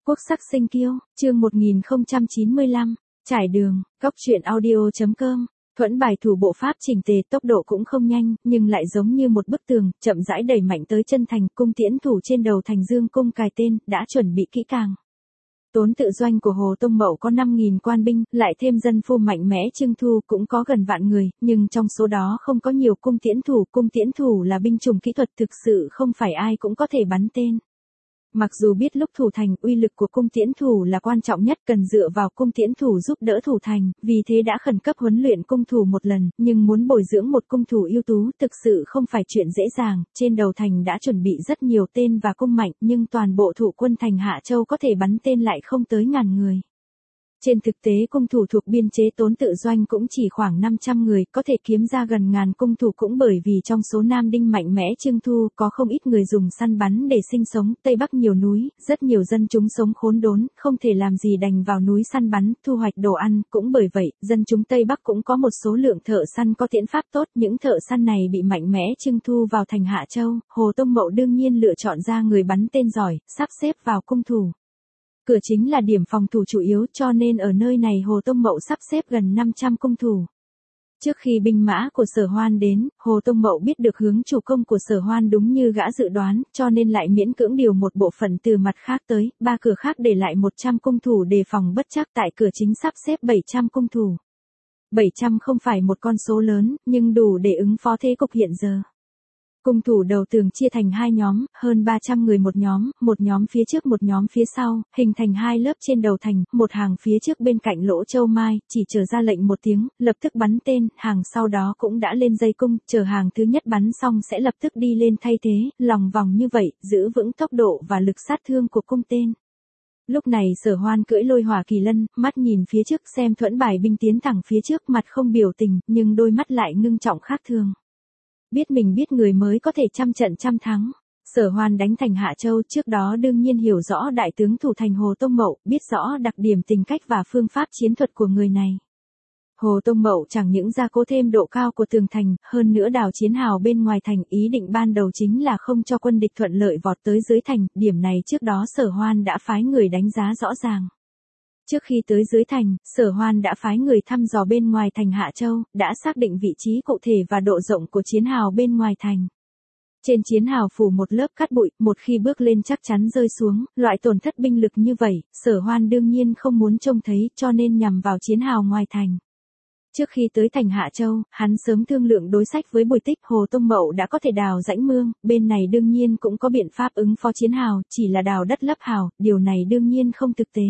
Quốc sắc sinh kiêu, chương 1095, trải đường, góc truyện audio.com. Thuẫn bài thủ bộ pháp chỉnh tề, tốc độ cũng không nhanh, nhưng lại giống như một bức tường, chậm rãi đẩy mạnh tới chân thành. Cung tiễn thủ trên đầu thành dương cung cài tên, đã chuẩn bị kỹ càng. Tốn tự doanh của Hồ Tông Mậu có 5.000 quan binh, lại thêm dân phu mạnh mẽ Trưng Thu cũng có gần vạn người, nhưng trong số đó không có nhiều cung tiễn thủ. Cung tiễn thủ là binh chủng kỹ thuật, thực sự không phải ai cũng có thể bắn tên. Mặc dù biết lúc thủ thành, uy lực của cung tiễn thủ là quan trọng nhất, cần dựa vào cung tiễn thủ giúp đỡ thủ thành, vì thế đã khẩn cấp huấn luyện cung thủ một lần, nhưng muốn bồi dưỡng một cung thủ ưu tú thực sự không phải chuyện dễ dàng. Trên đầu thành đã chuẩn bị rất nhiều tên và cung mạnh, nhưng toàn bộ thủ quân thành Hạ Châu có thể bắn tên lại không tới ngàn người. Trên thực tế cung thủ thuộc biên chế Tốn tự doanh cũng chỉ khoảng 500 người, có thể kiếm ra gần ngàn cung thủ cũng bởi vì trong số Nam Đinh mạnh mẽ Trưng Thu có không ít người dùng săn bắn để sinh sống. Tây Bắc nhiều núi, rất nhiều dân chúng sống khốn đốn, không thể làm gì đành vào núi săn bắn, thu hoạch đồ ăn. Cũng bởi vậy, dân chúng Tây Bắc cũng có một số lượng thợ săn có tiễn pháp tốt. Những thợ săn này bị mạnh mẽ Trưng Thu vào thành Hạ Châu, Hồ Tông Mậu đương nhiên lựa chọn ra người bắn tên giỏi, sắp xếp vào cung thủ. Cửa chính là điểm phòng thủ chủ yếu, cho nên ở nơi này Hồ Tông Mậu sắp xếp gần 500 cung thủ. Trước khi binh mã của Sở Hoan đến, Hồ Tông Mậu biết được hướng chủ công của Sở Hoan đúng như gã dự đoán, cho nên lại miễn cưỡng điều một bộ phận từ mặt khác tới, ba cửa khác để lại 100 cung thủ đề phòng bất trắc. Tại cửa chính sắp xếp 700 cung thủ. 700 không phải một con số lớn, nhưng đủ để ứng phó thế cục hiện giờ. Cung thủ đầu tường chia thành hai nhóm, hơn 300 người một nhóm phía trước một nhóm phía sau, hình thành hai lớp trên đầu thành, một hàng phía trước bên cạnh lỗ châu mai, chỉ chờ ra lệnh một tiếng, lập tức bắn tên, hàng sau đó cũng đã lên dây cung, chờ hàng thứ nhất bắn xong sẽ lập tức đi lên thay thế, lòng vòng như vậy, giữ vững tốc độ và lực sát thương của cung tên. Lúc này Sở Hoan cưỡi Lôi Hỏa Kỳ Lân, mắt nhìn phía trước xem thuẫn bài binh tiến thẳng phía trước, mặt không biểu tình, nhưng đôi mắt lại ngưng trọng khác thường. Biết mình biết người mới có thể trăm trận trăm thắng. Sở Hoan đánh thành Hạ Châu trước đó đương nhiên hiểu rõ đại tướng thủ thành Hồ Tông Mậu, biết rõ đặc điểm tính cách và phương pháp chiến thuật của người này. Hồ Tông Mậu chẳng những gia cố thêm độ cao của tường thành, hơn nữa đào chiến hào bên ngoài thành, ý định ban đầu chính là không cho quân địch thuận lợi vọt tới dưới thành, điểm này trước đó Sở Hoan đã phái người đánh giá rõ ràng. Trước khi tới dưới thành, Sở Hoan đã phái người thăm dò bên ngoài thành Hạ Châu, đã xác định vị trí cụ thể và độ rộng của chiến hào bên ngoài thành. Trên chiến hào phủ một lớp cát bụi, một khi bước lên chắc chắn rơi xuống, loại tổn thất binh lực như vậy, Sở Hoan đương nhiên không muốn trông thấy, cho nên nhằm vào chiến hào ngoài thành. Trước khi tới thành Hạ Châu, hắn sớm thương lượng đối sách với Bùi Tích. Hồ Tông Mậu đã có thể đào rãnh mương, bên này đương nhiên cũng có biện pháp ứng phó chiến hào, chỉ là đào đất lấp hào, điều này đương nhiên không thực tế.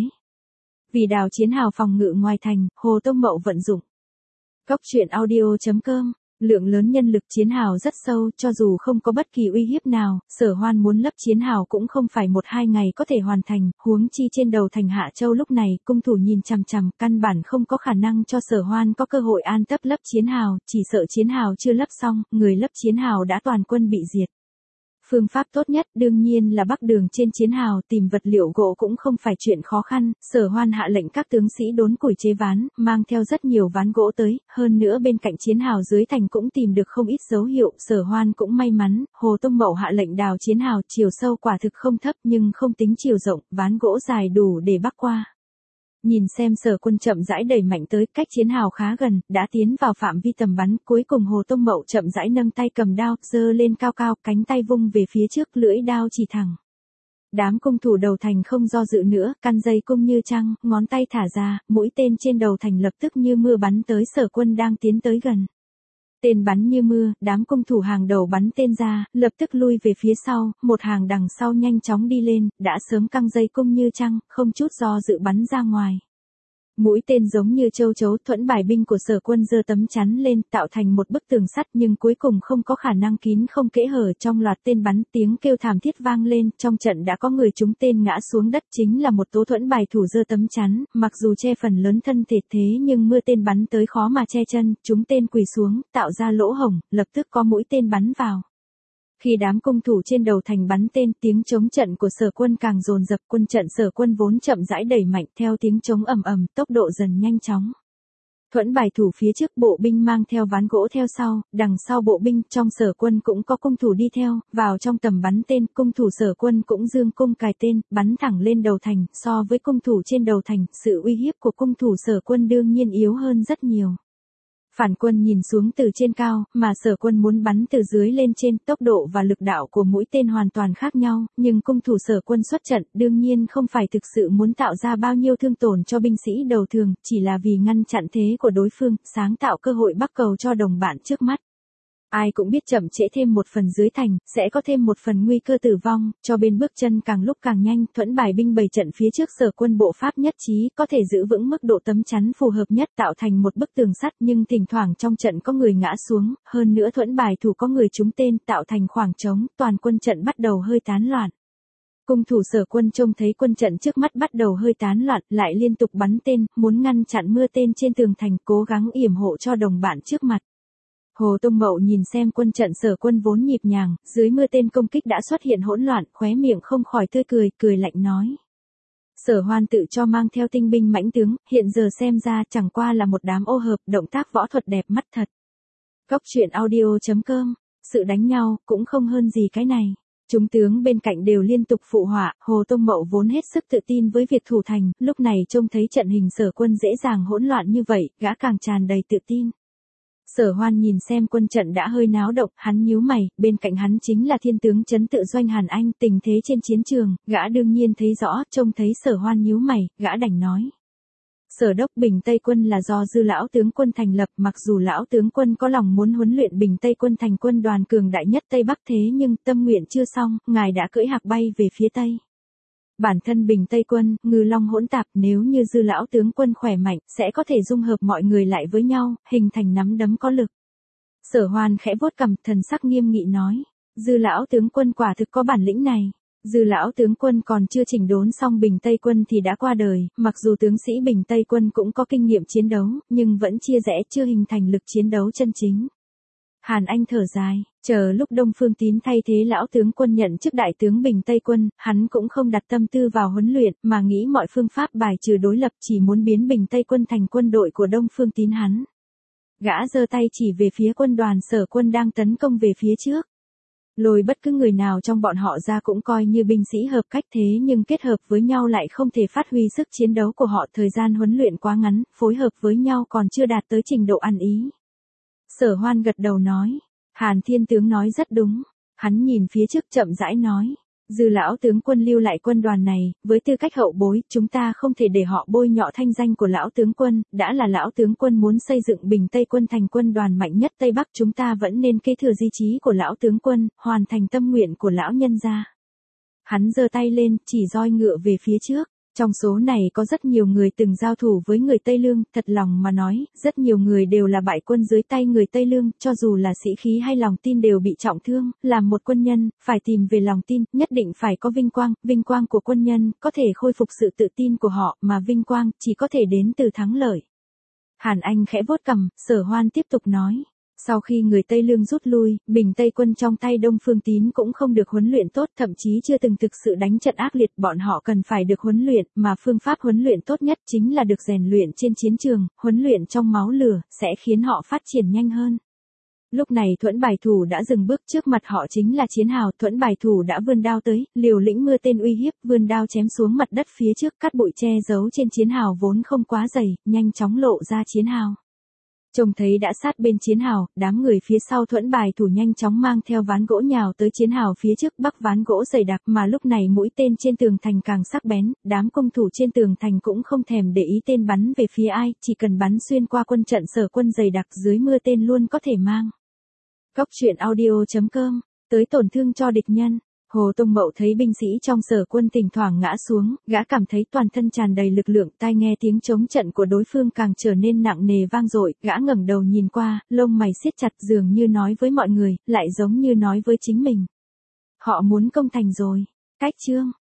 Vì đào chiến hào phòng ngự ngoài thành, Hồ Tông Mậu vận dụng góc truyện audio.com, lượng lớn nhân lực. Chiến hào rất sâu, cho dù không có bất kỳ uy hiếp nào, Sở Hoan muốn lấp chiến hào cũng không phải 1-2 ngày có thể hoàn thành, huống chi trên đầu thành Hạ Châu lúc này, cung thủ nhìn chằm chằm, căn bản không có khả năng cho Sở Hoan có cơ hội an tâm lấp chiến hào, chỉ sợ chiến hào chưa lấp xong, người lấp chiến hào đã toàn quân bị diệt. Phương pháp tốt nhất đương nhiên là bắc đường trên chiến hào, tìm vật liệu gỗ cũng không phải chuyện khó khăn. Sở Hoan hạ lệnh các tướng sĩ đốn củi chế ván, mang theo rất nhiều ván gỗ tới, hơn nữa bên cạnh chiến hào dưới thành cũng tìm được không ít dấu hiệu. Sở Hoan cũng may mắn, Hồ Tông Mậu hạ lệnh đào chiến hào, chiều sâu quả thực không thấp nhưng không tính chiều rộng, ván gỗ dài đủ để bắc qua. Nhìn xem Sở Quân chậm rãi đẩy mạnh tới, cách chiến hào khá gần, đã tiến vào phạm vi tầm bắn, cuối cùng Hồ Tông Mậu chậm rãi nâng tay cầm đao, giơ lên cao cao, cánh tay vung về phía trước, lưỡi đao chỉ thẳng. Đám cung thủ đầu thành không do dự nữa, căn dây cung như trăng, ngón tay thả ra, mũi tên trên đầu thành lập tức như mưa bắn tới Sở Quân đang tiến tới gần. Tên bắn như mưa, đám cung thủ hàng đầu bắn tên ra, lập tức lui về phía sau, một hàng đằng sau nhanh chóng đi lên, đã sớm căng dây cung như trăng, không chút do dự bắn ra ngoài. Mũi tên giống như châu chấu, thuẫn bài binh của Sở Quân giơ tấm chắn lên, tạo thành một bức tường sắt, nhưng cuối cùng không có khả năng kín không kẽ hở. Trong loạt tên bắn, tiếng kêu thảm thiết vang lên, trong trận đã có người trúng tên ngã xuống đất, chính là một tố thuẫn bài thủ giơ tấm chắn, mặc dù che phần lớn thân thể thế nhưng mưa tên bắn tới khó mà che chân, trúng tên quỳ xuống, tạo ra lỗ hổng, lập tức có mũi tên bắn vào. Khi đám cung thủ trên đầu thành bắn tên, tiếng chống trận của Sở Quân càng dồn dập, quân trận Sở Quân vốn chậm rãi đẩy mạnh, theo tiếng chống ầm ầm, tốc độ dần nhanh chóng. Thuẫn bài thủ phía trước bộ binh mang theo ván gỗ theo sau, đằng sau bộ binh trong Sở Quân cũng có cung thủ đi theo, vào trong tầm bắn tên, cung thủ Sở Quân cũng dương cung cài tên, bắn thẳng lên đầu thành, so với cung thủ trên đầu thành, sự uy hiếp của cung thủ Sở Quân đương nhiên yếu hơn rất nhiều. Phản quân nhìn xuống từ trên cao, mà Sở Quân muốn bắn từ dưới lên trên, tốc độ và lực đạo của mũi tên hoàn toàn khác nhau, nhưng cung thủ Sở Quân xuất trận đương nhiên không phải thực sự muốn tạo ra bao nhiêu thương tổn cho binh sĩ đầu thường, chỉ là vì ngăn chặn thế của đối phương, sáng tạo cơ hội bắc cầu cho đồng bạn trước mắt. Ai cũng biết chậm trễ thêm một phần dưới thành, sẽ có thêm một phần nguy cơ tử vong, cho bên bước chân càng lúc càng nhanh, thuẫn bài binh bày trận phía trước Sở Quân bộ pháp nhất trí, có thể giữ vững mức độ tấm chắn phù hợp nhất tạo thành một bức tường sắt, nhưng thỉnh thoảng trong trận có người ngã xuống, hơn nữa thuẫn bài thủ có người trúng tên, tạo thành khoảng trống, toàn quân trận bắt đầu hơi tán loạn. Cung thủ Sở Quân trông thấy quân trận trước mắt bắt đầu hơi tán loạn, lại liên tục bắn tên, muốn ngăn chặn mưa tên trên tường thành, cố gắng yểm hộ cho đồng bạn trước mặt. Hồ Tông Mậu nhìn xem quân trận Sở Quân vốn nhịp nhàng, dưới mưa tên công kích đã xuất hiện hỗn loạn, khóe miệng không khỏi tươi cười, cười lạnh nói. Sở Hoan tự cho mang theo tinh binh mãnh tướng, hiện giờ xem ra chẳng qua là một đám ô hợp, động tác võ thuật đẹp mắt thật. Góc truyện audio.com, sự đánh nhau, cũng không hơn gì cái này. Chúng tướng bên cạnh đều liên tục phụ họa, Hồ Tông Mậu vốn hết sức tự tin với việc thủ thành, lúc này trông thấy trận hình Sở Quân dễ dàng hỗn loạn như vậy, gã càng tràn đầy tự tin. Sở Hoan nhìn xem quân trận đã hơi náo động, hắn nhíu mày, bên cạnh hắn chính là thiên tướng trấn tự Doanh Hàn Anh, tình thế trên chiến trường, gã đương nhiên thấy rõ, trông thấy Sở Hoan nhíu mày, gã đành nói. Sở đốc Bình Tây quân là do Dư lão tướng quân thành lập, mặc dù lão tướng quân có lòng muốn huấn luyện Bình Tây quân thành quân đoàn cường đại nhất Tây Bắc thế nhưng tâm nguyện chưa xong, ngài đã cưỡi hạc bay về phía Tây. Bản thân Bình Tây quân, ngư long hỗn tạp, nếu như Dư lão tướng quân khỏe mạnh, sẽ có thể dung hợp mọi người lại với nhau, hình thành nắm đấm có lực. Sở Hoan khẽ vuốt cằm, thần sắc nghiêm nghị nói, Dư lão tướng quân quả thực có bản lĩnh này. Dư lão tướng quân còn chưa chỉnh đốn xong Bình Tây quân thì đã qua đời, mặc dù tướng sĩ Bình Tây quân cũng có kinh nghiệm chiến đấu, nhưng vẫn chia rẽ chưa hình thành lực chiến đấu chân chính. Hàn Anh thở dài, chờ lúc Đông Phương Tín thay thế lão tướng quân nhận chức đại tướng Bình Tây quân, hắn cũng không đặt tâm tư vào huấn luyện, mà nghĩ mọi phương pháp bài trừ đối lập, chỉ muốn biến Bình Tây quân thành quân đội của Đông Phương Tín hắn. Gã giơ tay chỉ về phía quân đoàn Sở Quân đang tấn công về phía trước. Lôi bất cứ người nào trong bọn họ ra cũng coi như binh sĩ hợp cách, thế nhưng kết hợp với nhau lại không thể phát huy sức chiến đấu của họ, thời gian huấn luyện quá ngắn, phối hợp với nhau còn chưa đạt tới trình độ ăn ý. Sở Hoan gật đầu nói, Hàn Thiên tướng nói rất đúng. Hắn nhìn phía trước chậm rãi nói, Dư lão tướng quân lưu lại quân đoàn này, với tư cách hậu bối, chúng ta không thể để họ bôi nhọ thanh danh của lão tướng quân, đã là lão tướng quân muốn xây dựng Bình Tây quân thành quân đoàn mạnh nhất Tây Bắc, chúng ta vẫn nên kế thừa di chí của lão tướng quân, hoàn thành tâm nguyện của lão nhân gia. Hắn giơ tay lên, chỉ roi ngựa về phía trước. Trong số này có rất nhiều người từng giao thủ với người Tây Lương, thật lòng mà nói, rất nhiều người đều là bại quân dưới tay người Tây Lương, cho dù là sĩ khí hay lòng tin đều bị trọng thương, làm một quân nhân, phải tìm về lòng tin, nhất định phải có vinh quang của quân nhân, có thể khôi phục sự tự tin của họ, mà vinh quang, chỉ có thể đến từ thắng lợi. Hàn Anh khẽ vuốt cằm, Sở Hoan tiếp tục nói. Sau khi người Tây Lương rút lui, Bình Tây quân trong tay Đông Phương Tín cũng không được huấn luyện tốt, thậm chí chưa từng thực sự đánh trận ác liệt, bọn họ cần phải được huấn luyện, mà phương pháp huấn luyện tốt nhất chính là được rèn luyện trên chiến trường, huấn luyện trong máu lửa, sẽ khiến họ phát triển nhanh hơn. Lúc này Thuẫn bài thủ đã dừng bước, trước mặt họ chính là chiến hào, Thuẫn bài thủ đã vươn đao tới, liều lĩnh mưa tên uy hiếp, vươn đao chém xuống mặt đất phía trước, cắt bụi che giấu trên chiến hào vốn không quá dày, nhanh chóng lộ ra chiến hào. Trông thấy đã sát bên chiến hào, đám người phía sau Thuẫn bài thủ nhanh chóng mang theo ván gỗ nhào tới chiến hào phía trước, bắc ván gỗ dày đặc, mà lúc này mũi tên trên tường thành càng sắc bén, đám cung thủ trên tường thành cũng không thèm để ý tên bắn về phía ai, chỉ cần bắn xuyên qua quân trận Sở Quân dày đặc, dưới mưa tên luôn có thể mang. Góc truyện audio.com, tới tổn thương cho địch nhân. Hồ Tông Mậu thấy binh sĩ trong Sở Quân thỉnh thoảng ngã xuống, gã cảm thấy toàn thân tràn đầy lực lượng, tai nghe tiếng chống trận của đối phương càng trở nên nặng nề vang dội, gã ngẩng đầu nhìn qua, lông mày siết chặt, dường như nói với mọi người, lại giống như nói với chính mình. Họ muốn công thành rồi. Cách chương